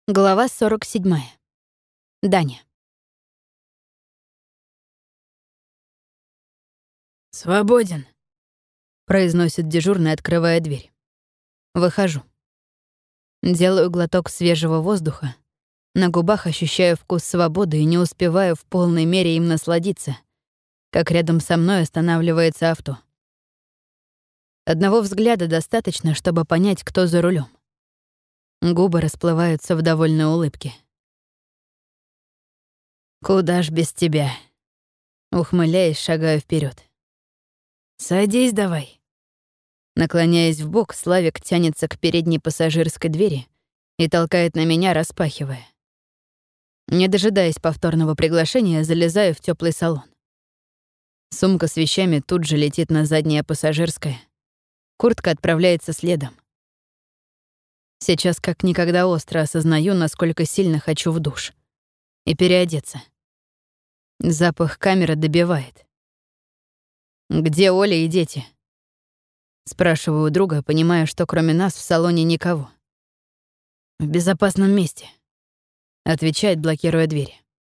Глава 47. Даня. «Свободен», — произносит дежурный, открывая дверь. Выхожу. Делаю глоток свежего воздуха. На губах ощущаю вкус свободы и не успеваю в полной мере им насладиться, как рядом со мной останавливается авто. Одного взгляда достаточно, чтобы понять, кто за рулем. Губы расплываются в довольной улыбке. «Куда ж без тебя?» Ухмыляясь, шагаю вперед. «Садись давай». Наклоняясь вбок, Славик тянется к передней пассажирской двери и толкает на меня, распахивая. Не дожидаясь повторного приглашения, залезаю в теплый салон. Сумка с вещами тут же летит на заднее пассажирское. Куртка отправляется следом. Сейчас как никогда остро осознаю, насколько сильно хочу в душ. И переодеться. Запах камеры добивает. «Где Оля и дети?» Спрашиваю у друга, понимая, что кроме нас в салоне никого. «В безопасном месте», — отвечает, блокируя двери.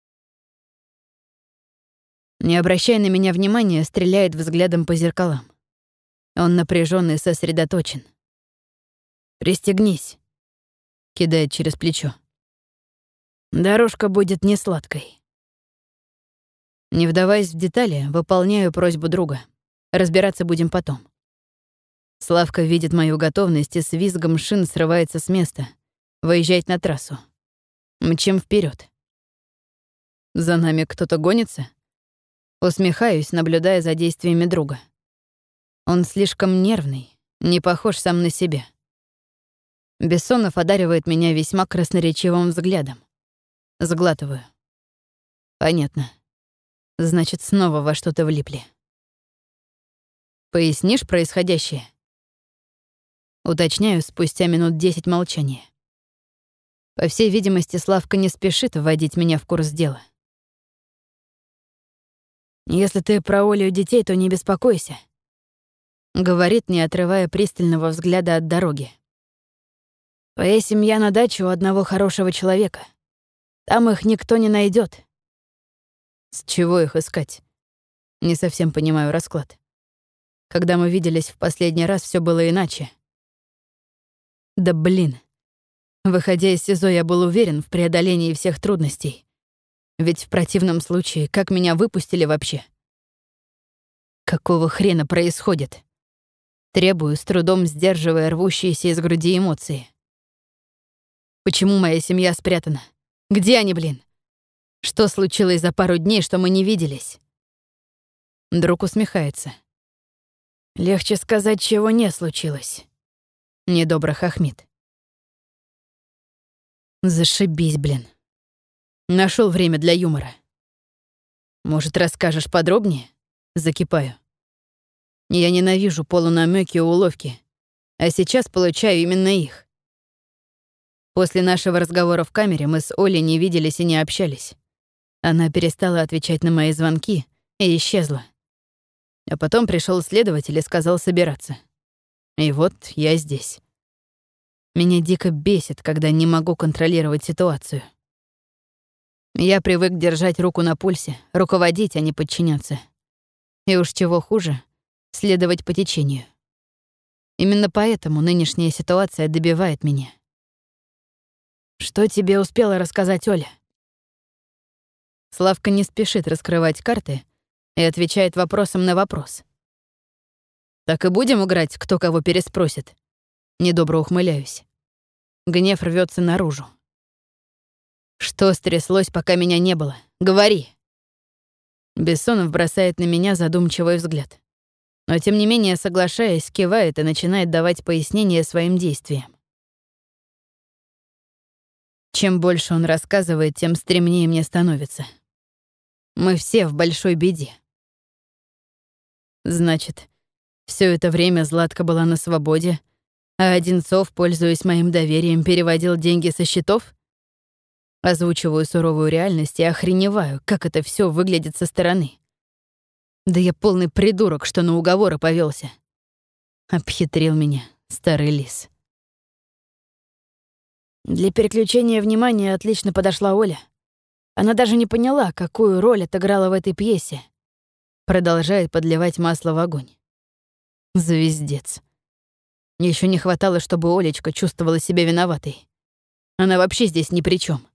Не обращая на меня внимания, стреляет взглядом по зеркалам. Он напряжённый и сосредоточен. «Пристегнись», — кидает через плечо. «Дорожка будет несладкой». Не вдаваясь в детали, выполняю просьбу друга. Разбираться будем потом. Славка видит мою готовность и с визгом шин срывается с места, выезжает на трассу. Мчим вперед. За нами кто-то гонится? Усмехаюсь, наблюдая за действиями друга. Он слишком нервный, не похож сам на себя. Бессонов одаривает меня весьма красноречивым взглядом. Сглатываю. Понятно. Значит, снова во что-то влипли. Пояснишь происходящее? Уточняю спустя минут 10 молчания. По всей видимости, Славка не спешит вводить меня в курс дела. «Если ты про Олю и детей, то не беспокойся», — говорит, не отрывая пристального взгляда от дороги. «Твоя семья на даче у одного хорошего человека. Там их никто не найдет. С чего их искать? Не совсем понимаю расклад. Когда мы виделись в последний раз, все было иначе. Да блин. Выходя из СИЗО, я был уверен в преодолении всех трудностей. Ведь в противном случае, как меня выпустили вообще? Какого хрена происходит? Требую, с трудом сдерживая рвущиеся из груди эмоции. Почему моя семья спрятана? Где они, блин? Что случилось за пару дней, что мы не виделись? Друг усмехается. Легче сказать, чего не случилось. Недобро хохмит. Зашибись, блин. Нашел время для юмора. Может, расскажешь подробнее? Закипаю. Я ненавижу полунамёки и уловки, а сейчас получаю именно их. После нашего разговора в камере мы с Олей не виделись и не общались. Она перестала отвечать на мои звонки и исчезла. А потом пришел следователь и сказал собираться. И вот я здесь. Меня дико бесит, когда не могу контролировать ситуацию. Я привык держать руку на пульсе, руководить, а не подчиняться. И уж чего хуже — следовать по течению. Именно поэтому нынешняя ситуация добивает меня. «Что тебе успела рассказать Оля?» Славка не спешит раскрывать карты и отвечает вопросом на вопрос. «Так и будем играть, кто кого переспросит?» Недобро ухмыляюсь. Гнев рвется наружу. «Что стряслось, пока меня не было? Говори!» Бессонов бросает на меня задумчивый взгляд. Но тем не менее, соглашаясь, кивает и начинает давать пояснения своим действиям. Чем больше он рассказывает, тем стремнее мне становится. Мы все в большой беде. Значит, все это время Златка была на свободе, а Одинцов, пользуясь моим доверием, переводил деньги со счетов? Озвучиваю суровую реальность и охреневаю, как это все выглядит со стороны. Да я полный придурок, что на уговоры повелся. Обхитрил меня старый лис. Для переключения внимания отлично подошла Оля. Она даже не поняла, какую роль отыграла в этой пьесе. Продолжает подливать масло в огонь. Звездец. Еще не хватало, чтобы Олечка чувствовала себя виноватой. Она вообще здесь ни при чем.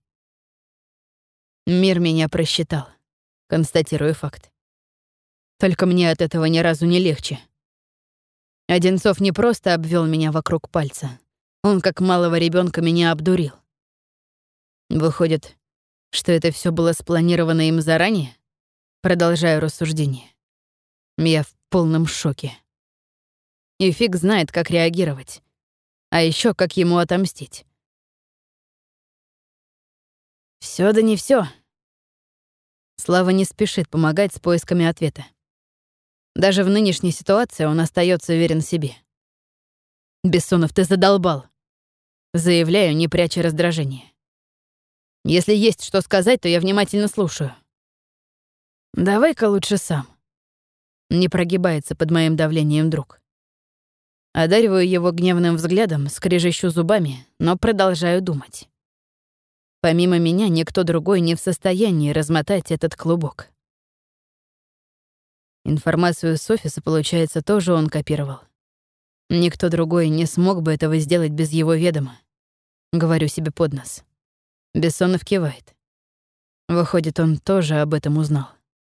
Мир меня просчитал, констатирую факт. Только мне от этого ни разу не легче. Одинцов не просто обвел меня вокруг пальца. Он, как малого ребенка, меня обдурил. Выходит, что это все было спланировано им заранее? Продолжаю рассуждение. Я в полном шоке. И фиг знает, как реагировать. А еще как ему отомстить. Все да не все. Слава не спешит помогать с поисками ответа. Даже в нынешней ситуации он остается уверен в себе. «Бессонов, ты задолбал!» Заявляю, не пряча раздражение. «Если есть что сказать, то я внимательно слушаю». «Давай-ка лучше сам». Не прогибается под моим давлением друг. Одариваю его гневным взглядом, скрежещу зубами, но продолжаю думать. Помимо меня, никто другой не в состоянии размотать этот клубок. Информацию с офиса, получается, тоже он копировал. Никто другой не смог бы этого сделать без его ведома. Говорю себе под нос. Бессонов кивает. Выходит, он тоже об этом узнал.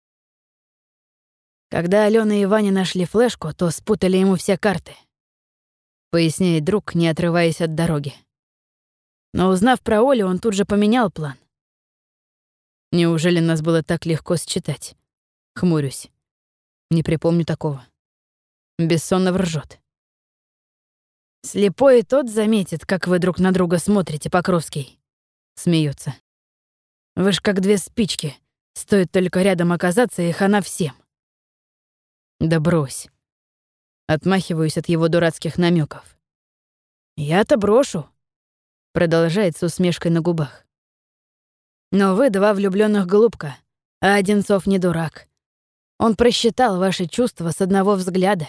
Когда Алена и Ваня нашли флешку, то спутали ему все карты. Поясняет друг, не отрываясь от дороги. Но узнав про Олю, он тут же поменял план. Неужели нас было так легко считать? Хмурюсь. Не припомню такого. Бессонов ржет. «Слепой и тот заметит, как вы друг на друга смотрите, Покровский», — смеется. «Вы ж как две спички. Стоит только рядом оказаться, и хана всем». «Да брось». Отмахиваюсь от его дурацких намеков. «Я-то брошу», — продолжает с усмешкой на губах. «Но вы два влюбленных голубка, а Одинцов не дурак. Он просчитал ваши чувства с одного взгляда».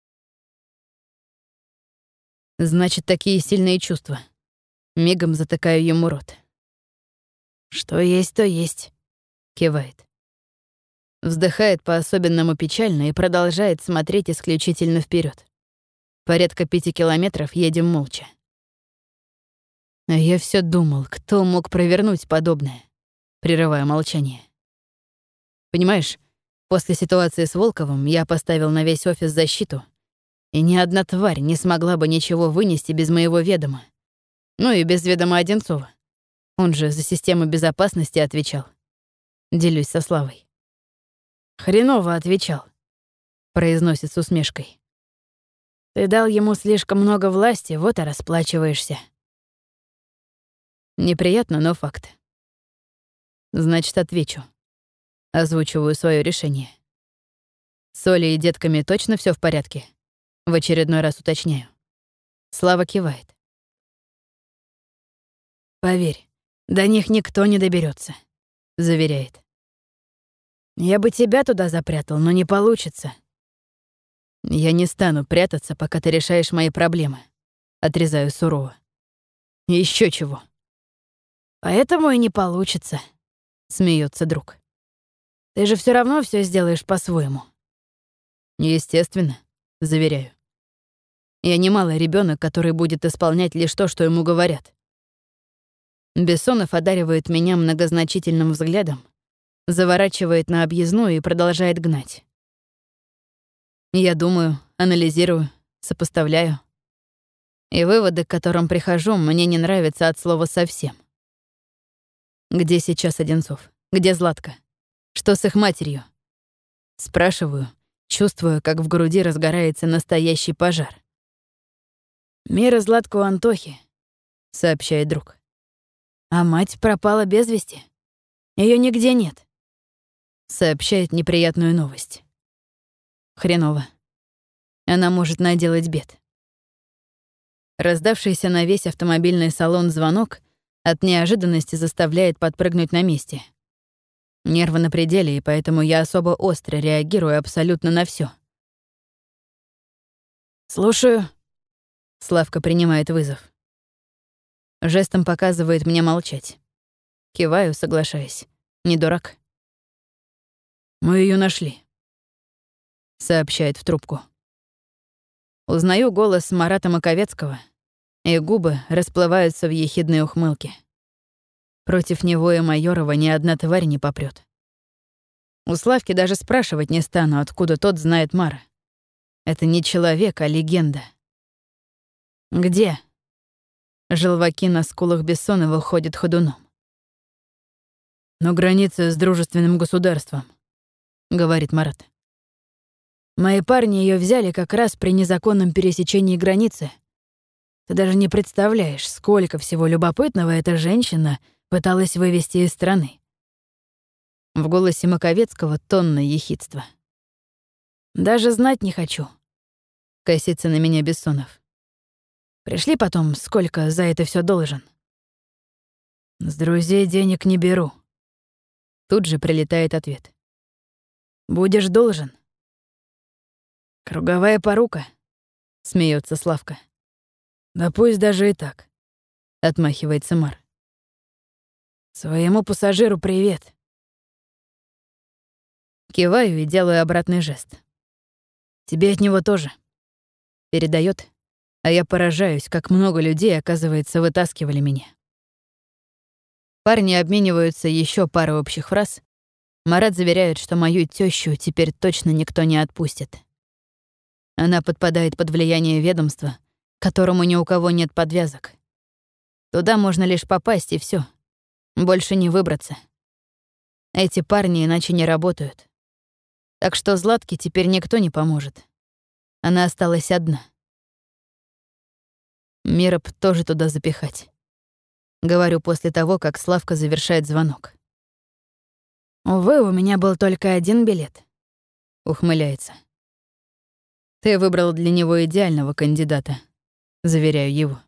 Значит, такие сильные чувства. Мигом затыкаю ему рот. «Что есть, то есть», — кивает. Вздыхает по-особенному печально и продолжает смотреть исключительно вперед. Порядка 5 километров едем молча. А я все думал, кто мог провернуть подобное, прерывая молчание. Понимаешь, после ситуации с Волковым я поставил на весь офис защиту, и ни одна тварь не смогла бы ничего вынести без моего ведома. Ну и без ведома Одинцова. Он же за систему безопасности отвечал. Делюсь со Славой. «Хреново отвечал», — произносит с усмешкой. «Ты дал ему слишком много власти, вот и расплачиваешься». Неприятно, но факт. Значит, отвечу. Озвучиваю свое решение. С Олей и детками точно все в порядке? В очередной раз уточняю. Слава кивает. «Поверь, до них никто не доберется, заверяет. «Я бы тебя туда запрятал, но не получится». «Я не стану прятаться, пока ты решаешь мои проблемы», — отрезаю сурово. Еще чего. «Поэтому и не получится», — смеется друг. «Ты же все равно все сделаешь по-своему». «Естественно», — заверяю. «Я не малый ребенок, который будет исполнять лишь то, что ему говорят». Бессонов одаривает меня многозначительным взглядом, заворачивает на объездную и продолжает гнать. Я думаю, анализирую, сопоставляю. И выводы, к которым прихожу, мне не нравятся от слова совсем. Где сейчас Одинцов? Где Златка? Что с их матерью? Спрашиваю, чувствую, как в груди разгорается настоящий пожар. «Мира Златку у Антохи», — сообщает друг. «А мать пропала без вести. Ее нигде нет», — сообщает неприятную новость. Хреново. Она может наделать бед. Раздавшийся на весь автомобильный салон звонок от неожиданности заставляет подпрыгнуть на месте. Нервы на пределе, и поэтому я особо остро реагирую абсолютно на все. «Слушаю». Славка принимает вызов. Жестом показывает мне молчать. Киваю, соглашаясь. Не дурак. «Мы ее нашли», — сообщает в трубку. Узнаю голос Марата Маковецкого, и губы расплываются в ехидной ухмылке. Против него и Майорова ни одна тварь не попрёт. У Славки даже спрашивать не стану, откуда тот знает Мара. Это не человек, а легенда. «Где?» Желваки на скулах Бессонова ходят ходуном. «На границе с дружественным государством», — говорит Марат. «Мои парни ее взяли как раз при незаконном пересечении границы. Ты даже не представляешь, сколько всего любопытного эта женщина пыталась вывести из страны». В голосе Маковецкого тонна ехидства. «Даже знать не хочу», — косится на меня Бессонов. «Пришли потом, сколько за это все должен?» «С друзей денег не беру». Тут же прилетает ответ. «Будешь должен». «Круговая порука», — смеется Славка. «Да пусть даже и так», — отмахивается Мар. «Своему пассажиру привет». Киваю и делаю обратный жест. «Тебе от него тоже». Передает, а я поражаюсь, как много людей, оказывается, вытаскивали меня. Парни обмениваются еще парой общих фраз. Марат заверяет, что мою тещу теперь точно никто не отпустит. Она подпадает под влияние ведомства, которому ни у кого нет подвязок. Туда можно лишь попасть, и все. Больше не выбраться. Эти парни иначе не работают. Так что Златке теперь никто не поможет. Она осталась одна. Мира б тоже туда запихать. Говорю после того, как Славка завершает звонок. «Увы, у меня был только один билет», — ухмыляется. «Ты выбрал для него идеального кандидата», — заверяю его.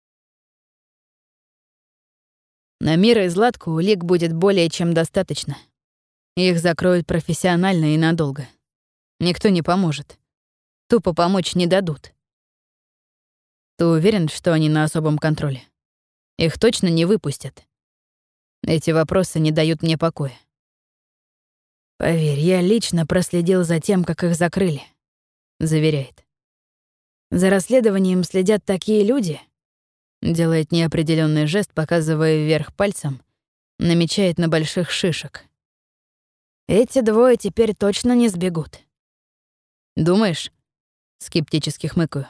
На Мира и Златку улик будет более чем достаточно. Их закроют профессионально и надолго. Никто не поможет. Тупо помочь не дадут. Ты уверен, что они на особом контроле? Их точно не выпустят? Эти вопросы не дают мне покоя. «Поверь, я лично проследил за тем, как их закрыли», — заверяет. «За расследованием следят такие люди», — делает неопределенный жест, показывая вверх пальцем, намечает на больших шишек. «Эти двое теперь точно не сбегут». «Думаешь?» — скептически хмыкаю.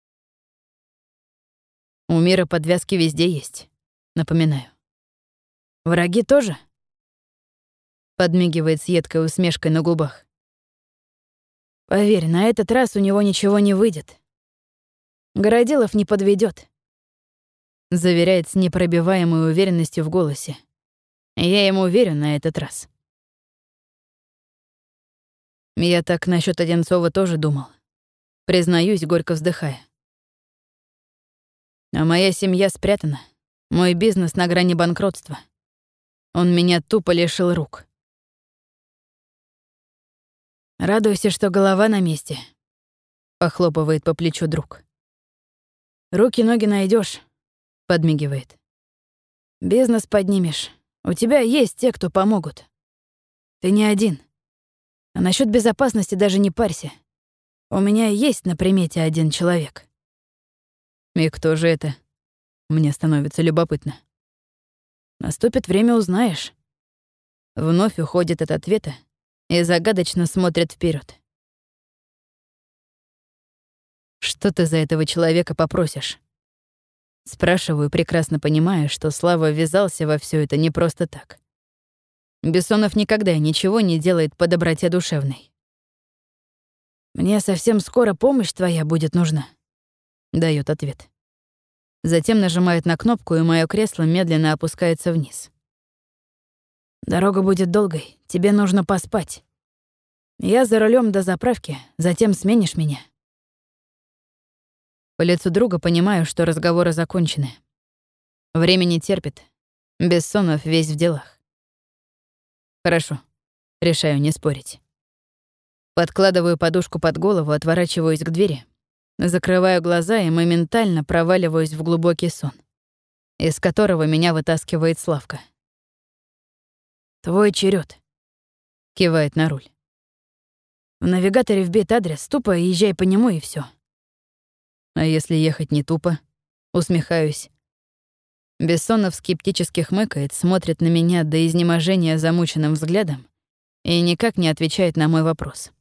«У Мира подвязки везде есть», — напоминаю. «Враги тоже?» Подмигивает с едкой усмешкой на губах. «Поверь, на этот раз у него ничего не выйдет. Городилов не подведет», — заверяет с непробиваемой уверенностью в голосе. Я ему верю на этот раз. Я так насчет Одинцова тоже думал. Признаюсь, горько вздыхая. А моя семья спрятана. Мой бизнес на грани банкротства. Он меня тупо лишил рук. «Радуйся, что голова на месте», — похлопывает по плечу друг. «Руки-ноги найдешь, подмигивает. «Бизнес поднимешь. У тебя есть те, кто помогут. Ты не один. А насчет безопасности даже не парься. У меня есть на примете один человек». «И кто же это?» Мне становится любопытно. «Наступит время, узнаешь». Вновь уходит от ответа и загадочно смотрит вперед. «Что ты за этого человека попросишь?» Спрашиваю, прекрасно понимая, что Слава ввязался во все это не просто так. Бессонов никогда ничего не делает по доброте душевной. «Мне совсем скоро помощь твоя будет нужна», — даёт ответ. Затем нажимает на кнопку, и моё кресло медленно опускается вниз. «Дорога будет долгой, тебе нужно поспать. Я за рулем до заправки, затем сменишь меня». По лицу друга понимаю, что разговоры закончены. Время не терпит. Бессонов весь в делах. Хорошо. Решаю не спорить. Подкладываю подушку под голову, отворачиваюсь к двери, закрываю глаза и моментально проваливаюсь в глубокий сон. из которого меня вытаскивает Славка. «Твой черед, кивает на руль. «В навигаторе вбит адрес, тупо езжай по нему и все. «А если ехать не тупо?» Усмехаюсь. Бессонов скептически хмыкает, смотрит на меня до изнеможения замученным взглядом и никак не отвечает на мой вопрос.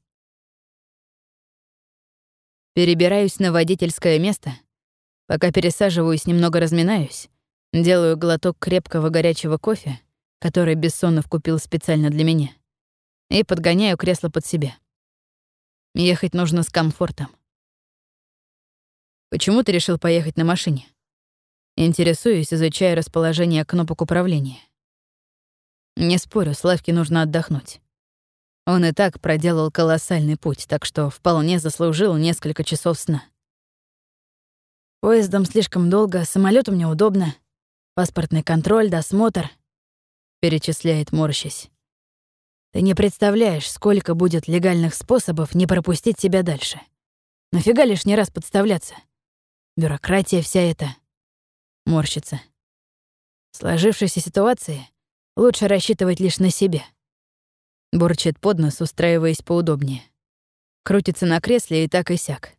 Перебираюсь на водительское место. Пока пересаживаюсь, немного разминаюсь, делаю глоток крепкого горячего кофе, который Бессонов купил специально для меня, и подгоняю кресло под себя. Ехать нужно с комфортом. «Почему ты решил поехать на машине?» Интересуюсь, изучая расположение кнопок управления. Не спорю, Славке нужно отдохнуть. Он и так проделал колоссальный путь, так что вполне заслужил несколько часов сна. «Поездом слишком долго, самолету мне удобно. Паспортный контроль, досмотр», — перечисляет, морщась. «Ты не представляешь, сколько будет легальных способов не пропустить тебя дальше. Нафига лишний раз подставляться? Бюрократия вся эта...» Морщится. В сложившейся ситуации лучше рассчитывать лишь на себя. Бурчит под нос, устраиваясь поудобнее. Крутится на кресле и так и сяк.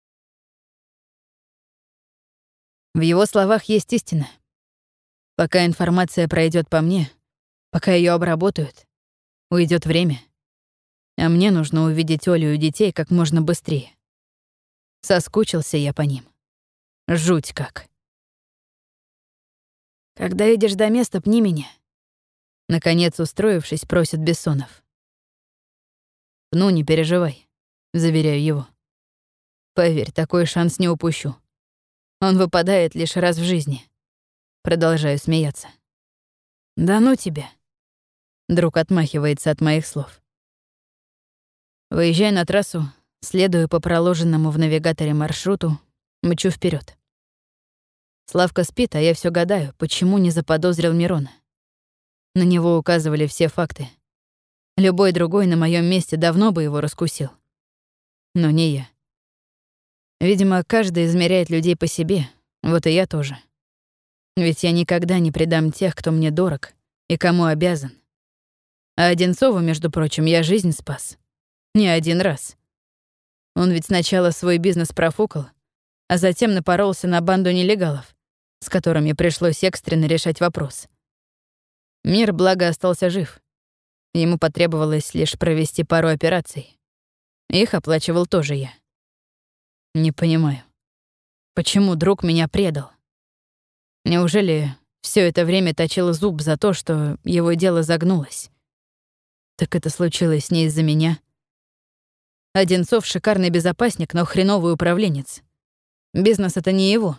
В его словах есть истина. Пока информация пройдет по мне, пока ее обработают, уйдет время. А мне нужно увидеть Олю и детей как можно быстрее. Соскучился я по ним. Жуть как. «Когда едешь до места, пни меня», — наконец, устроившись, просит Бессонов. «Ну, не переживай», — заверяю его. «Поверь, такой шанс не упущу. Он выпадает лишь раз в жизни». Продолжаю смеяться. «Да ну тебя», — друг отмахивается от моих слов. Выезжая на трассу, следую по проложенному в навигаторе маршруту, мчу вперед. Славка спит, а я все гадаю, почему не заподозрил Мирона. На него указывали все факты. Любой другой на моем месте давно бы его раскусил. Но не я. Видимо, каждый измеряет людей по себе, вот и я тоже. Ведь я никогда не предам тех, кто мне дорог и кому обязан. А Одинцову, между прочим, я жизнь спас. Не один раз. Он ведь сначала свой бизнес профукал, а затем напоролся на банду нелегалов, с которыми пришлось экстренно решать вопрос. Мир, благо, остался жив. Ему потребовалось лишь провести пару операций. Их оплачивал тоже я. Не понимаю, почему друг меня предал? Неужели все это время точил зуб за то, что его дело загнулось? Так это случилось не из-за меня. Одинцов — шикарный безопасник, но хреновый управленец. Бизнес — это не его.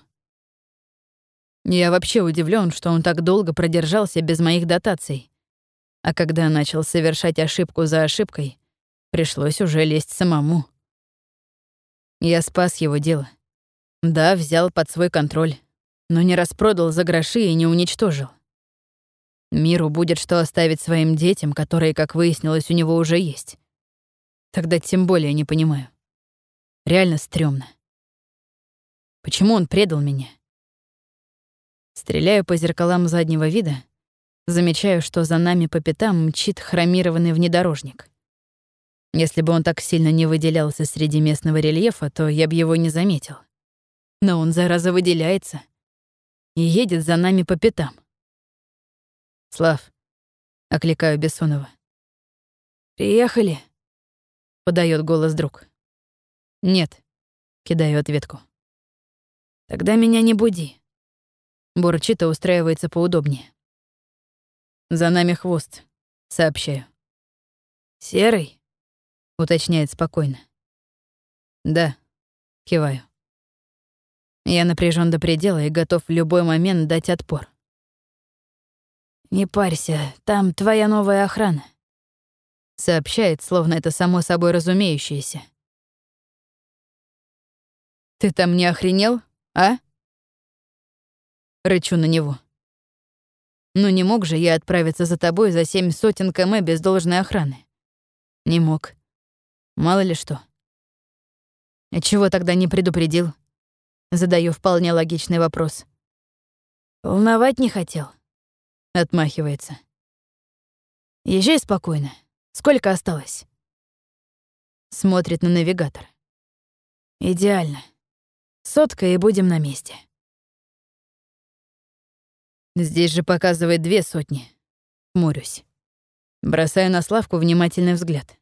Я вообще удивлен, что он так долго продержался без моих дотаций. А когда начал совершать ошибку за ошибкой, пришлось уже лезть самому. Я спас его дело. Да, взял под свой контроль, но не распродал за гроши и не уничтожил. Миру будет что оставить своим детям, которые, как выяснилось, у него уже есть. Тогда тем более не понимаю. Реально стрёмно. Почему он предал меня? Стреляю по зеркалам заднего вида, замечаю, что за нами по пятам мчит хромированный внедорожник. Если бы он так сильно не выделялся среди местного рельефа, то я бы его не заметил. Но он, зараза, выделяется и едет за нами по пятам. «Слав», — окликаю Бессонова. «Приехали?» — подает голос друг. «Нет», — кидаю ответку. «Тогда меня не буди». Бурчит и устраивается поудобнее. «За нами хвост», — сообщаю. «Серый?» — уточняет спокойно. «Да», — киваю. Я напряжен до предела и готов в любой момент дать отпор. «Не парься, там твоя новая охрана», — сообщает, словно это само собой разумеющееся. «Ты там не охренел, а?» Рычу на него. «Ну не мог же я отправиться за тобой за 7 сотен км без должной охраны?» Не мог. Мало ли что. «А чего тогда не предупредил?» Задаю вполне логичный вопрос. Волновать не хотел. Отмахивается. Езжай спокойно. Сколько осталось? Смотрит на навигатор. Идеально. 100 и будем на месте. Здесь же показывает 200. Хмурюсь. Бросаю на Славку внимательный взгляд.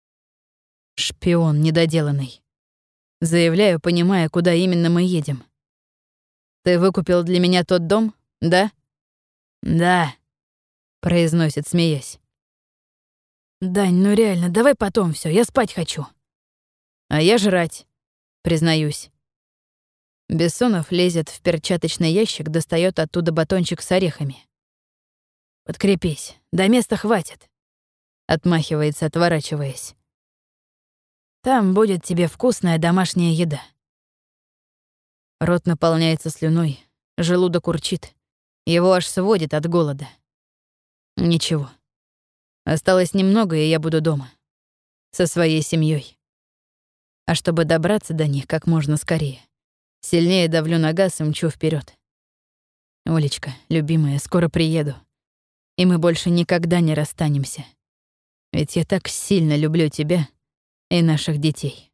Шпион недоделанный. Заявляю, понимая, куда именно мы едем. Ты выкупил для меня тот дом, да? Да, произносит, смеясь. Дань, ну реально, давай потом все, я спать хочу. А я жрать, признаюсь. Бессонов лезет в перчаточный ящик, достает оттуда батончик с орехами. «Подкрепись, до места хватит», — отмахивается, отворачиваясь. «Там будет тебе вкусная домашняя еда». Рот наполняется слюной, желудок урчит. Его аж сводит от голода. Ничего. Осталось немного, и я буду дома. Со своей семьей. А чтобы добраться до них как можно скорее, сильнее давлю на газ и мчу вперед. Олечка, любимая, скоро приеду. И мы больше никогда не расстанемся. Ведь я так сильно люблю тебя и наших детей.